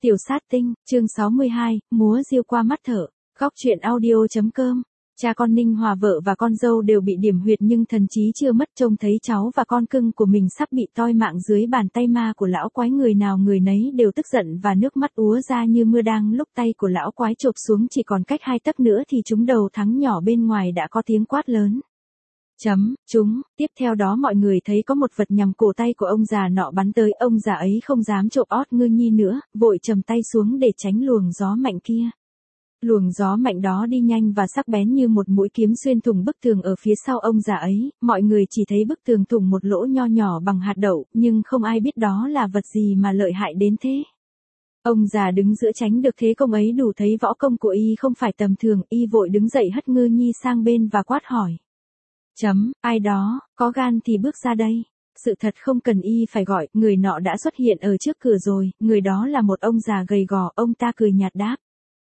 Tiểu sát tinh, chương 62, múa diêu qua mắt thở. Góc truyện audio.com. Cha con Ninh Hòa vợ và con dâu đều bị điểm huyệt nhưng thần trí chưa mất, trông thấy cháu và con cưng của mình sắp bị toi mạng dưới bàn tay ma của lão quái, người nào người nấy đều tức giận và nước mắt úa ra như mưa. Đang lúc tay của lão quái chộp xuống chỉ còn cách 2 tấc nữa thì trúng đầu thắng nhỏ bên ngoài đã có tiếng quát lớn. Chúng, tiếp theo đó mọi người thấy có một vật nhằm cổ tay của ông già nọ bắn tới, ông già ấy không dám trộm ót ngư nhi nữa, vội trầm tay xuống để tránh luồng gió mạnh kia. Luồng gió mạnh đó đi nhanh và sắc bén như một mũi kiếm xuyên thủng bức tường ở phía sau ông già ấy, mọi người chỉ thấy bức tường thủng một lỗ nho nhỏ bằng hạt đậu, nhưng không ai biết đó là vật gì mà lợi hại đến thế. Ông già đứng giữa tránh được thế công ấy đủ thấy võ công của y không phải tầm thường, y vội đứng dậy hất ngư nhi sang bên và quát hỏi. Ai đó, có gan thì bước ra đây. Sự thật không cần y phải gọi, người nọ đã xuất hiện ở trước cửa rồi, người đó là một ông già gầy gò, ông ta cười nhạt đáp.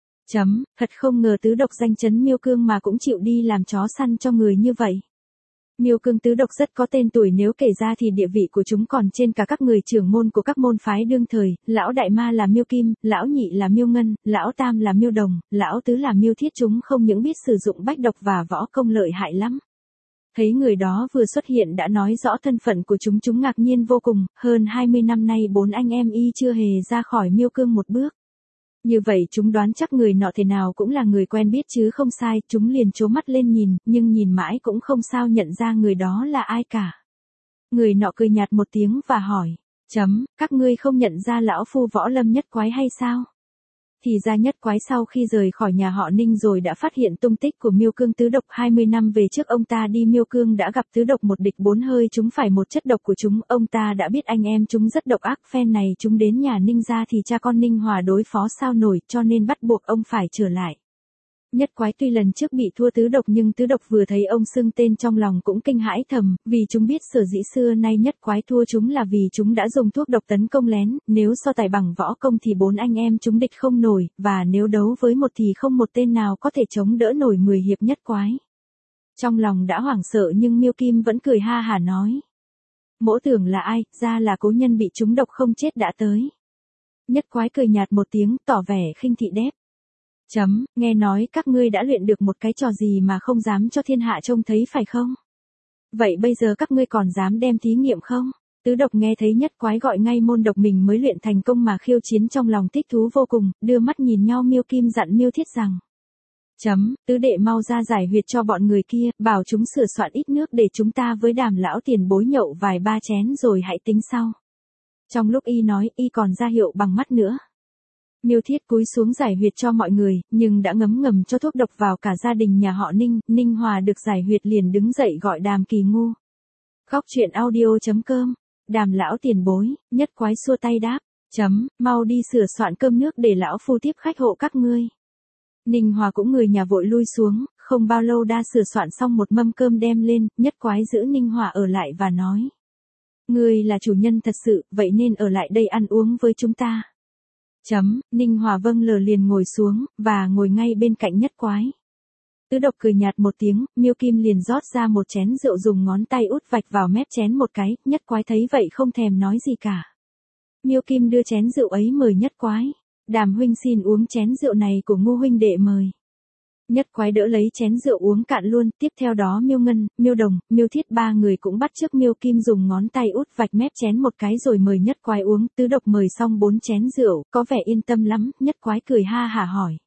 Thật không ngờ tứ độc danh chấn Miêu Cương mà cũng chịu đi làm chó săn cho người như vậy. Miêu Cương tứ độc rất có tên tuổi, nếu kể ra thì địa vị của chúng còn trên cả các người trưởng môn của các môn phái đương thời, lão đại ma là Miêu Kim, lão nhị là Miêu Ngân, lão tam là Miêu Đồng, lão tứ là Miêu Thiết, chúng không những biết sử dụng bách độc và võ công lợi hại lắm. Thấy người đó vừa xuất hiện đã nói rõ thân phận của chúng ngạc nhiên vô cùng, hơn 20 năm nay 4 anh em y chưa hề ra khỏi Miêu Cương một bước. Như vậy chúng đoán chắc người nọ thế nào cũng là người quen biết chứ không sai, chúng liền trố mắt lên nhìn, nhưng nhìn mãi cũng không sao nhận ra người đó là ai cả. Người nọ cười nhạt một tiếng và hỏi, các ngươi không nhận ra lão phu Võ Lâm Nhất Quái hay sao? Thì ra Nhất Quái sau khi rời khỏi nhà họ Ninh rồi đã phát hiện tung tích của Miêu Cương tứ độc. 20 năm về trước ông ta đi Miêu Cương đã gặp tứ độc một địch 4 hơi, chúng phải một chất độc của chúng, ông ta đã biết anh em chúng rất độc ác, phen này chúng đến nhà Ninh gia thì cha con Ninh Hòa đối phó sao nổi, cho nên bắt buộc ông phải trở lại. Nhất Quái tuy lần trước bị thua tứ độc nhưng tứ độc vừa thấy ông xưng tên trong lòng cũng kinh hãi thầm, vì chúng biết sở dĩ xưa nay Nhất Quái thua chúng là vì chúng đã dùng thuốc độc tấn công lén, nếu so tài bằng võ công thì 4 anh em chúng địch không nổi, và nếu đấu với một thì không một tên nào có thể chống đỡ nổi 10 hiệp Nhất Quái. Trong lòng đã hoảng sợ nhưng Miêu Kim vẫn cười ha hả nói. Mỗ tưởng là ai, ra là cố nhân bị trúng độc không chết đã tới. Nhất Quái cười nhạt một tiếng tỏ vẻ khinh thị đáp. Nghe nói các ngươi đã luyện được một cái trò gì mà không dám cho thiên hạ trông thấy phải không? Vậy bây giờ các ngươi còn dám đem thí nghiệm không? Tứ độc nghe thấy Nhất Quái gọi ngay môn độc mình mới luyện thành công mà khiêu chiến, trong lòng thích thú vô cùng, đưa mắt nhìn nhau. Miêu Kim dặn Miêu Thiết rằng. Tứ đệ mau ra giải huyệt cho bọn người kia, bảo chúng sửa soạn ít nước để chúng ta với Đàm lão tiền bối nhậu vài ba chén rồi hãy tính sau. Trong lúc y nói, y còn ra hiệu bằng mắt nữa. Miêu Thiết cúi xuống giải huyệt cho mọi người, nhưng đã ngấm ngầm cho thuốc độc vào cả gia đình nhà họ Ninh. Ninh Hòa được giải huyệt liền đứng dậy gọi Đàm Kỳ Ngu. Góc truyện audio.com. Đàm lão tiền bối, Nhất Quái xua tay đáp. Mau đi sửa soạn cơm nước để lão phu tiếp khách hộ các ngươi. Ninh Hòa cũng người nhà vội lui xuống, không bao lâu đã sửa soạn xong một mâm cơm đem lên. Nhất Quái giữ Ninh Hòa ở lại và nói. Ngươi là chủ nhân thật sự, vậy nên ở lại đây ăn uống với chúng ta. Ninh Hòa vâng lờ liền ngồi xuống, và ngồi ngay bên cạnh Nhất Quái. Tứ độc cười nhạt một tiếng, Miêu Kim liền rót ra một chén rượu dùng ngón tay út vạch vào mép chén một cái, Nhất Quái thấy vậy không thèm nói gì cả. Miêu Kim đưa chén rượu ấy mời Nhất Quái. Đàm huynh xin uống chén rượu này của Ngu huynh đệ mời. Nhất Quái đỡ lấy chén rượu uống cạn luôn, tiếp theo đó Miêu Ngân, Miêu Đồng, Miêu Thiết ba người cũng bắt chước Miêu Kim dùng ngón tay út vạch mép chén một cái rồi mời Nhất Quái uống. Tứ độc mời xong 4 chén rượu, có vẻ yên tâm lắm. Nhất Quái cười ha hả hỏi.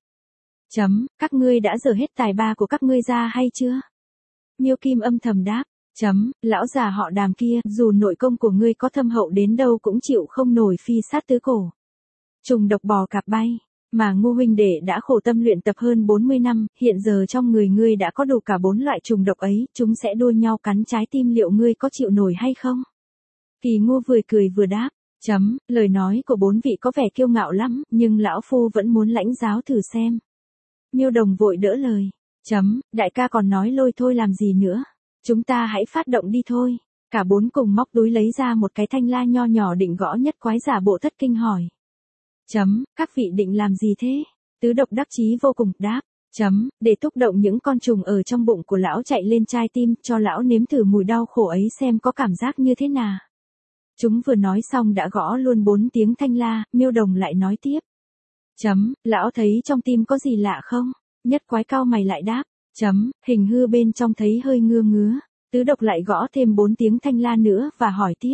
Các ngươi đã dở hết tài ba của các ngươi ra hay chưa? Miêu Kim âm thầm đáp. Lão già họ Đàm kia, dù nội công của ngươi có thâm hậu đến đâu cũng chịu không nổi phi sát tứ cổ. Trùng độc bò cạp bay. Mà Ngu huynh đệ đã khổ tâm luyện tập hơn 40 năm, hiện giờ trong người ngươi đã có đủ cả 4 loại trùng độc ấy, chúng sẽ đua nhau cắn trái tim, liệu ngươi có chịu nổi hay không? Kỳ Ngu vừa cười vừa đáp. Lời nói của 4 vị có vẻ kiêu ngạo lắm, nhưng lão phu vẫn muốn lãnh giáo thử xem. Miêu Đồng vội đỡ lời. Đại ca còn nói lôi thôi làm gì nữa? Chúng ta hãy phát động đi thôi. Cả 4 cùng móc túi lấy ra một cái thanh la nho nhỏ định gõ Nhất Quái, giả bộ thất kinh hỏi. Các vị định làm gì thế? Tứ độc đắc chí vô cùng đáp. Để thúc động những con trùng ở trong bụng của lão chạy lên trái tim, cho lão nếm thử mùi đau khổ ấy xem có cảm giác như thế nào. Chúng vừa nói xong đã gõ luôn 4 tiếng thanh la. Miêu Đồng lại nói tiếp. Lão thấy trong tim có gì lạ không? Nhất quái cau mày lại đáp. Hình hư bên trong thấy hơi ngứa ngứa. Tứ độc lại gõ thêm 4 tiếng thanh la nữa và hỏi tiếp.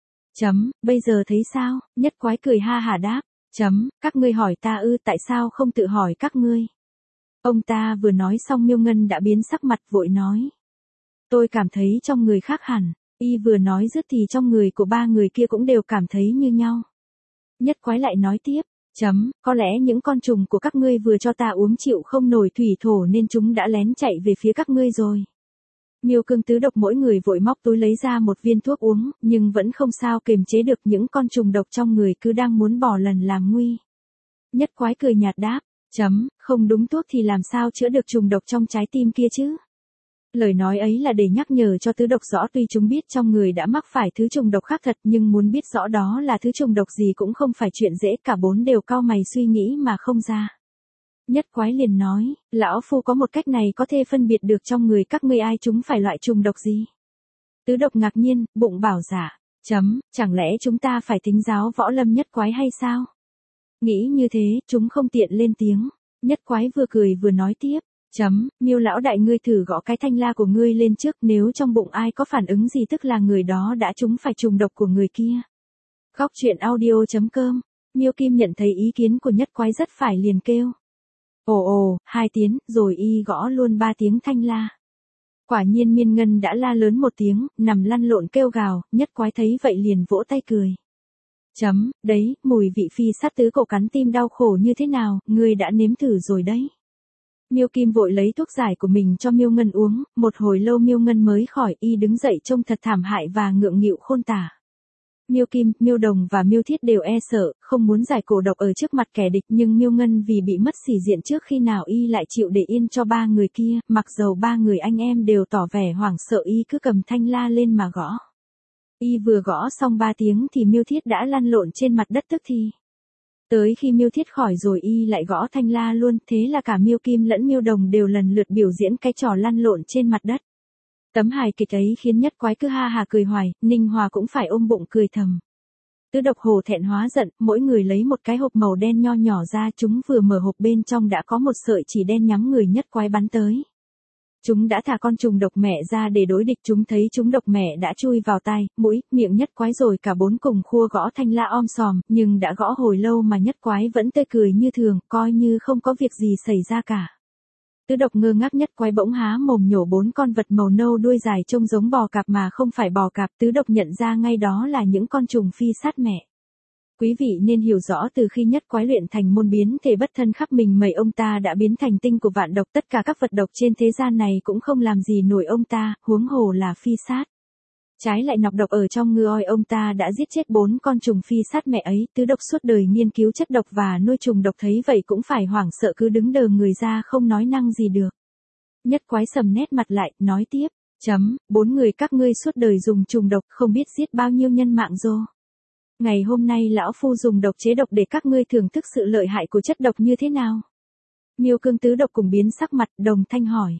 Bây giờ thấy sao? Nhất quái cười ha hả đáp. Các ngươi hỏi ta ư, tại sao không tự hỏi các ngươi? Ông ta vừa nói xong Miêu Ngân đã biến sắc mặt vội nói. Tôi cảm thấy trong người khác hẳn. Y vừa nói dứt thì trong người của 3 người kia cũng đều cảm thấy như nhau. Nhất quái lại nói tiếp. Có lẽ những con trùng của các ngươi vừa cho ta uống chịu không nổi thủy thổ nên chúng đã lén chạy về phía các ngươi rồi. Miêu Cương Tứ độc mỗi người vội móc túi lấy ra một viên thuốc uống, nhưng vẫn không sao kiềm chế được những con trùng độc trong người cứ đang muốn bỏ lần làm nguy. Nhất quái cười nhạt đáp. Không đúng thuốc thì làm sao chữa được trùng độc trong trái tim kia chứ? Lời nói ấy là để nhắc nhở cho tứ độc rõ tuy chúng biết trong người đã mắc phải thứ trùng độc khác thật nhưng muốn biết rõ đó là thứ trùng độc gì cũng không phải chuyện dễ, cả 4 đều cau mày suy nghĩ mà không ra. Nhất quái liền nói, lão phu có một cách này có thể phân biệt được trong người các ngươi ai chúng phải loại trùng độc gì. Tứ độc ngạc nhiên, bụng bảo dạ. Chẳng lẽ chúng ta phải thính giáo võ lâm nhất quái hay sao? Nghĩ như thế, chúng không tiện lên tiếng. Nhất quái vừa cười vừa nói tiếp. Miêu lão đại ngươi thử gõ cái thanh la của ngươi lên trước, nếu trong bụng ai có phản ứng gì tức là người đó đã trúng phải trùng độc của người kia. Góc truyện audio.com. Miêu Kim nhận thấy ý kiến của nhất quái rất phải liền kêu. Ồ, 2 tiếng, rồi y gõ luôn 3 tiếng thanh la. Quả nhiên Miên Ngân đã la lớn 1 tiếng, nằm lăn lộn kêu gào, nhất quái thấy vậy liền vỗ tay cười. Đấy, mùi vị phi sát tứ cổ cắn tim đau khổ như thế nào, ngươi đã nếm thử rồi đấy. Miêu Kim vội lấy thuốc giải của mình cho Miêu Ngân uống, một hồi lâu Miêu Ngân mới khỏi, y đứng dậy trông thật thảm hại và ngượng nghịu khôn tả. Miêu Kim, Miêu Đồng và Miêu Thiết đều e sợ, không muốn giải cổ độc ở trước mặt kẻ địch, nhưng Miêu Ngân vì bị mất sĩ diện trước khi nào y lại chịu để yên cho 3 người kia, mặc dầu 3 người anh em đều tỏ vẻ hoảng sợ y cứ cầm thanh la lên mà gõ. Y vừa gõ xong 3 tiếng thì Miêu Thiết đã lăn lộn trên mặt đất tức thì. Tới khi Miêu Thiết khỏi rồi y lại gõ thanh la luôn, thế là cả Miêu Kim lẫn Miêu Đồng đều lần lượt biểu diễn cái trò lăn lộn trên mặt đất. Tấm hài kịch ấy khiến nhất quái cứ ha hà cười hoài, Ninh Hòa cũng phải ôm bụng cười thầm. Tứ độc hổ thẹn hóa giận, mỗi người lấy một cái hộp màu đen nho nhỏ ra, chúng vừa mở hộp bên trong đã có một sợi chỉ đen nhắm người nhất quái bắn tới. Chúng đã thả con trùng độc mẹ ra để đối địch, chúng thấy chúng độc mẹ đã chui vào tai, mũi, miệng nhất quái rồi cả 4 cùng khua gõ thanh la om sòm, nhưng đã gõ hồi lâu mà nhất quái vẫn tươi cười như thường, coi như không có việc gì xảy ra cả. Tứ độc ngơ ngác, nhất quái bỗng há mồm nhổ 4 con vật màu nâu đuôi dài trông giống bò cạp mà không phải bò cạp, tứ độc nhận ra ngay đó là những con trùng phi sát mẹ. Quý vị nên hiểu rõ từ khi nhất quái luyện thành môn biến thể bất thân khắp mình mẩy ông ta đã biến thành tinh của vạn độc, tất cả các vật độc trên thế gian này cũng không làm gì nổi ông ta, huống hồ là phi sát. Trái lại nọc độc ở trong người ông ta đã giết chết 4 con trùng phi sát mẹ ấy, tứ độc suốt đời nghiên cứu chất độc và nuôi trùng độc thấy vậy cũng phải hoảng sợ cứ đứng đờ người ra không nói năng gì được. Nhất quái sầm nét mặt lại, nói tiếp, 4 người các ngươi suốt đời dùng trùng độc không biết giết bao nhiêu nhân mạng rồi. Ngày hôm nay lão phu dùng độc chế độc để các ngươi thưởng thức sự lợi hại của chất độc như thế nào. Miêu Cương Tứ độc cùng biến sắc mặt, đồng thanh hỏi.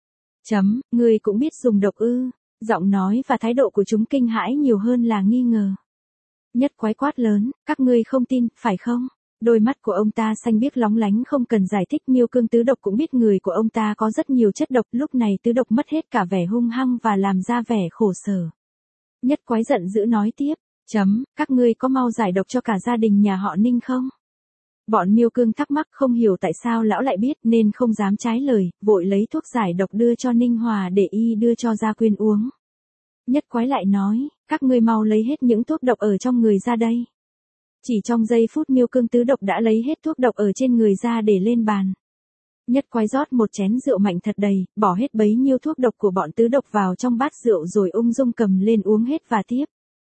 Ngươi cũng biết dùng độc ư? Giọng nói và thái độ của chúng kinh hãi nhiều hơn là nghi ngờ. Nhất quái quát lớn, các ngươi không tin, phải không? Đôi mắt của ông ta xanh biếc lóng lánh không cần giải thích. Miêu Cương Tứ độc cũng biết người của ông ta có rất nhiều chất độc, lúc này Tứ độc mất hết cả vẻ hung hăng và làm ra vẻ khổ sở. Nhất quái giận dữ nói tiếp. Các ngươi có mau giải độc cho cả gia đình nhà họ Ninh không? Bọn Miêu Cương thắc mắc không hiểu tại sao lão lại biết nên không dám trái lời, vội lấy thuốc giải độc đưa cho Ninh Hòa để y đưa cho Gia Quyên uống. Nhất quái lại nói, các ngươi mau lấy hết những thuốc độc ở trong người ra đây. Chỉ trong giây phút Miêu Cương Tứ độc đã lấy hết thuốc độc ở trên người ra để lên bàn. Nhất quái rót một chén rượu mạnh thật đầy, bỏ hết bấy nhiêu thuốc độc của bọn tứ độc vào trong bát rượu rồi ung dung cầm lên uống hết và tiếp.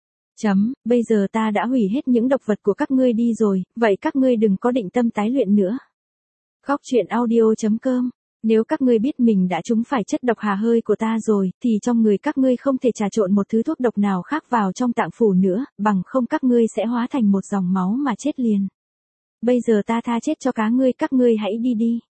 Bây giờ ta đã hủy hết những độc vật của các ngươi đi rồi, vậy các ngươi đừng có định tâm tái luyện nữa. Góc truyện audio.com. Nếu các ngươi biết mình đã trúng phải chất độc hà hơi của ta rồi, thì trong người các ngươi không thể trà trộn một thứ thuốc độc nào khác vào trong tạng phủ nữa, bằng không các ngươi sẽ hóa thành một dòng máu mà chết liền. Bây giờ ta tha chết cho các ngươi hãy đi đi.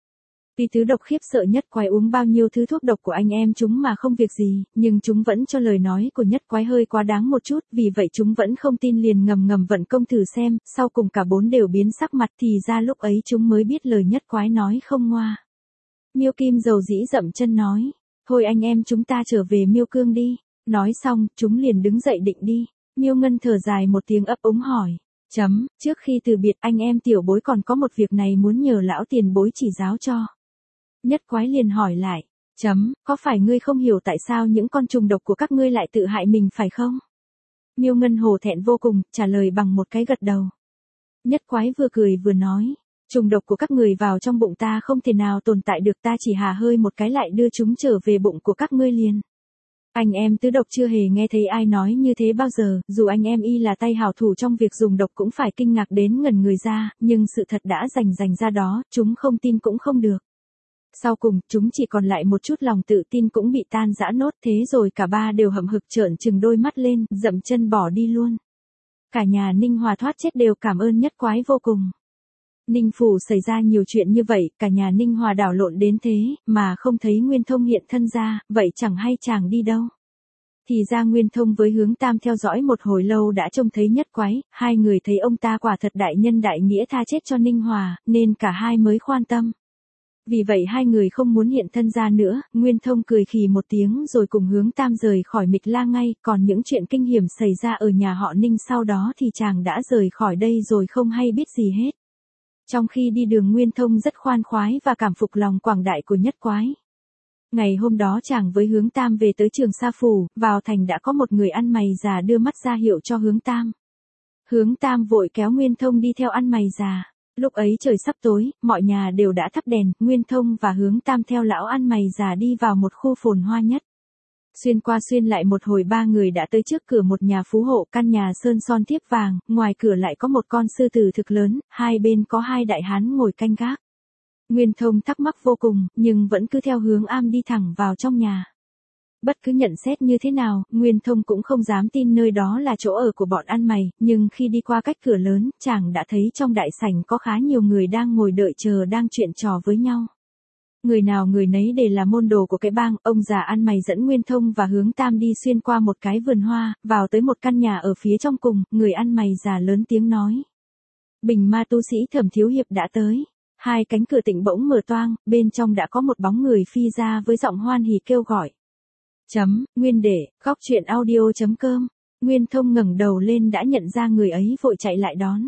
Tuy tứ độc khiếp sợ Nhất Quái uống bao nhiêu thứ thuốc độc của anh em chúng mà không việc gì, nhưng chúng vẫn cho lời nói của Nhất Quái hơi quá đáng một chút, vì vậy chúng vẫn không tin liền ngầm ngầm vận công thử xem, sau cùng cả bốn đều biến sắc mặt thì ra lúc ấy chúng mới biết lời Nhất Quái nói không ngoa. Miêu Kim dầu dĩ dậm chân nói, thôi anh em chúng ta trở về Miêu Cương đi, nói xong, chúng liền đứng dậy định đi, Miêu Ngân thở dài một tiếng ấp úng hỏi. Trước khi từ biệt anh em tiểu bối còn có một việc này muốn nhờ lão tiền bối chỉ giáo cho. Nhất Quái liền hỏi lại, có phải ngươi không hiểu tại sao những con trùng độc của các ngươi lại tự hại mình phải không? Miêu Ngân hổ thẹn vô cùng, trả lời bằng một cái gật đầu. Nhất Quái vừa cười vừa nói, trùng độc của các người vào trong bụng ta không thể nào tồn tại được, ta chỉ hà hơi một cái lại đưa chúng trở về bụng của các ngươi liền. Anh em tứ độc chưa hề nghe thấy ai nói như thế bao giờ, dù anh em y là tay hảo thủ trong việc dùng độc cũng phải kinh ngạc đến ngẩn người ra, nhưng sự thật đã rành ra đó, chúng không tin cũng không được. Sau cùng, chúng chỉ còn lại một chút lòng tự tin cũng bị tan rã nốt, thế rồi cả ba đều hậm hực trợn trừng đôi mắt lên, dậm chân bỏ đi luôn. Cả nhà Ninh Hòa thoát chết đều cảm ơn Nhất Quái vô cùng. Ninh Phủ xảy ra nhiều chuyện như vậy, cả nhà Ninh Hòa đảo lộn đến thế, mà không thấy Nguyên Thông hiện thân ra, vậy chẳng hay chàng đi đâu. Thì ra Nguyên Thông với Hướng Tam theo dõi một hồi lâu đã trông thấy Nhất Quái, hai người thấy ông ta quả thật đại nhân đại nghĩa tha chết cho Ninh Hòa, nên cả hai mới khoan tâm. Vì vậy hai người không muốn hiện thân ra nữa, Nguyên Thông cười khì một tiếng rồi cùng Hướng Tam rời khỏi Mịch La ngay, còn những chuyện kinh hiểm xảy ra ở nhà họ Ninh sau đó thì chàng đã rời khỏi đây rồi không hay biết gì hết. Trong khi đi đường Nguyên Thông rất khoan khoái và cảm phục lòng quảng đại của Nhất Quái. Ngày hôm đó chàng với Hướng Tam về tới Trường Sa Phủ, vào thành đã có một người ăn mày già đưa mắt ra hiệu cho Hướng Tam. Hướng Tam vội kéo Nguyên Thông đi theo ăn mày già. Lúc ấy trời sắp tối, mọi nhà đều đã thắp đèn, Nguyên Thông và Hướng Tam theo lão ăn mày già đi vào một khu phồn hoa nhất. Xuyên qua xuyên lại một hồi ba người đã tới trước cửa một nhà phú hộ, căn nhà sơn son thiếp vàng, ngoài cửa lại có một con sư tử thực lớn, hai bên có hai đại hán ngồi canh gác. Nguyên Thông thắc mắc vô cùng, nhưng vẫn cứ theo Hướng Am đi thẳng vào trong nhà. Bất cứ nhận xét như thế nào, Nguyên Thông cũng không dám tin nơi đó là chỗ ở của bọn ăn mày, nhưng khi đi qua cách cửa lớn, chàng đã thấy trong đại sảnh có khá nhiều người đang ngồi đợi chờ đang chuyện trò với nhau. Người nào người nấy đều là môn đồ của cái bang, ông già ăn mày dẫn Nguyên Thông và Hướng Tam đi xuyên qua một cái vườn hoa, vào tới một căn nhà ở phía trong cùng, người ăn mày già lớn tiếng nói. Bình ma tu sĩ Thẩm Thiếu Hiệp đã tới. Hai cánh cửa tịnh bỗng mở toang, bên trong đã có một bóng người phi ra với giọng hoan hỉ kêu gọi. Nguyên đệ, góc truyện audio.com. Nguyên Thông ngẩng đầu lên đã nhận ra người ấy vội chạy lại đón.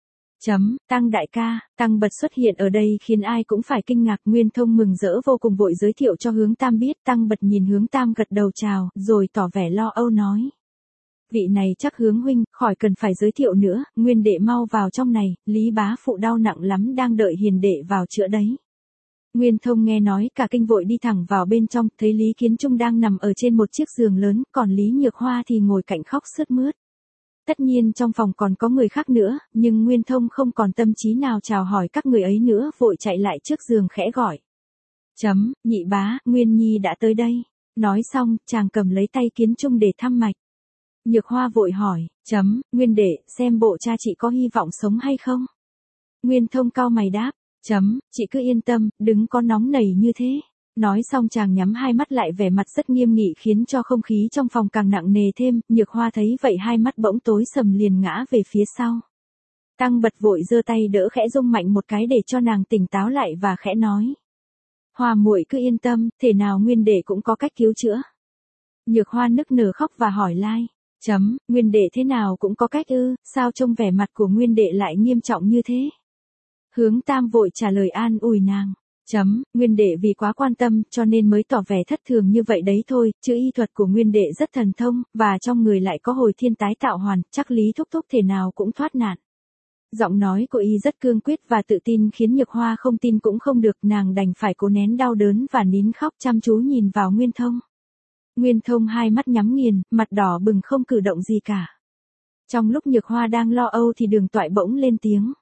Tăng đại ca, Tăng Bật xuất hiện ở đây khiến ai cũng phải kinh ngạc. Nguyên Thông mừng rỡ vô cùng vội giới thiệu cho Hướng Tam biết. Tăng Bật nhìn Hướng Tam gật đầu chào, rồi tỏ vẻ lo âu nói. Vị này chắc Hướng huynh, khỏi cần phải giới thiệu nữa, Nguyên đệ mau vào trong này, Lý bá phụ đau nặng lắm đang đợi hiền đệ vào chữa đấy. Nguyên Thông nghe nói cả kinh vội đi thẳng vào bên trong, thấy Lý Kiến Trung đang nằm ở trên một chiếc giường lớn, còn Lý Nhược Hoa thì ngồi cạnh khóc sướt mướt. Tất nhiên trong phòng còn có người khác nữa, nhưng Nguyên Thông không còn tâm trí nào chào hỏi các người ấy nữa, vội chạy lại trước giường khẽ gọi. Nhị bá, Nguyên Nhi đã tới đây. Nói xong, chàng cầm lấy tay Kiến Trung để thăm mạch. Nhược Hoa vội hỏi, Nguyên đệ, xem bộ cha chị có hy vọng sống hay không? Nguyên Thông cau mày đáp, chị cứ yên tâm, đừng có nóng nảy như thế. Nói xong chàng nhắm hai mắt lại vẻ mặt rất nghiêm nghị khiến cho không khí trong phòng càng nặng nề thêm, Nhược Hoa thấy vậy hai mắt bỗng tối sầm liền ngã về phía sau. Tăng Bật vội giơ tay đỡ khẽ rung mạnh một cái để cho nàng tỉnh táo lại và khẽ nói. Hoa muội cứ yên tâm, thể nào Nguyên đệ cũng có cách cứu chữa. Nhược Hoa nức nở khóc và hỏi lai. Nguyên đệ thế nào cũng có cách ư, sao trông vẻ mặt của Nguyên đệ lại nghiêm trọng như thế? Hướng Tam vội trả lời an ủi nàng. Nguyên đệ vì quá quan tâm cho nên mới tỏ vẻ thất thường như vậy đấy thôi, chứ y thuật của Nguyên đệ rất thần thông, và trong người lại có hồi thiên tái tạo hoàn, chắc Lý thúc thúc thể nào cũng thoát nạn. Giọng nói của y rất cương quyết và tự tin khiến Nhược Hoa không tin cũng không được, nàng đành phải cố nén đau đớn và nín khóc chăm chú nhìn vào Nguyên Thông. Nguyên Thông hai mắt nhắm nghiền, mặt đỏ bừng không cử động gì cả. Trong lúc Nhược Hoa đang lo âu thì Đường Toại bỗng lên tiếng.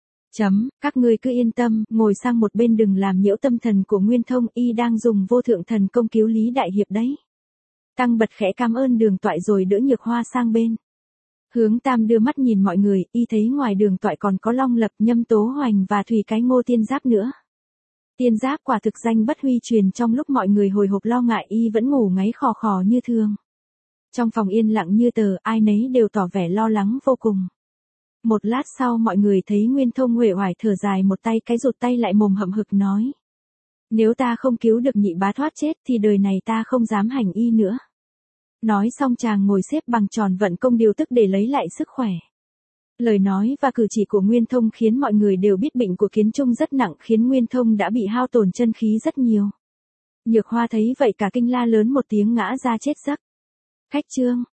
Các ngươi cứ yên tâm, ngồi sang một bên đừng làm nhiễu tâm thần của Nguyên Thông, y đang dùng vô thượng thần công cứu Lý đại hiệp đấy. Tăng Bật khẽ cảm ơn Đường Toại rồi đỡ Nhược Hoa sang bên. Hướng Tam đưa mắt nhìn mọi người, y thấy ngoài Đường Toại còn có Long Lập, Nhâm Tố Hoành và Thủy Cái Ngô Tiên Giáp nữa. Tiên giác quả thực danh bất huy truyền, trong lúc mọi người hồi hộp lo ngại y vẫn ngủ ngáy khò khò như thường. Trong phòng yên lặng như tờ, ai nấy đều tỏ vẻ lo lắng vô cùng. Một lát sau mọi người thấy Nguyên Thông uể oải thở dài một tay cái rụt tay lại mồm hậm hực nói. Nếu ta không cứu được nhị bá thoát chết thì đời này ta không dám hành y nữa. Nói xong chàng ngồi xếp bằng tròn vận công điều tức để lấy lại sức khỏe. Lời nói và cử chỉ của Nguyên Thông khiến mọi người đều biết bệnh của Kiến Trung rất nặng, khiến Nguyên Thông đã bị hao tổn chân khí rất nhiều. Nhược Hoa thấy vậy cả kinh la lớn một tiếng ngã ra chết giấc. Khách trương.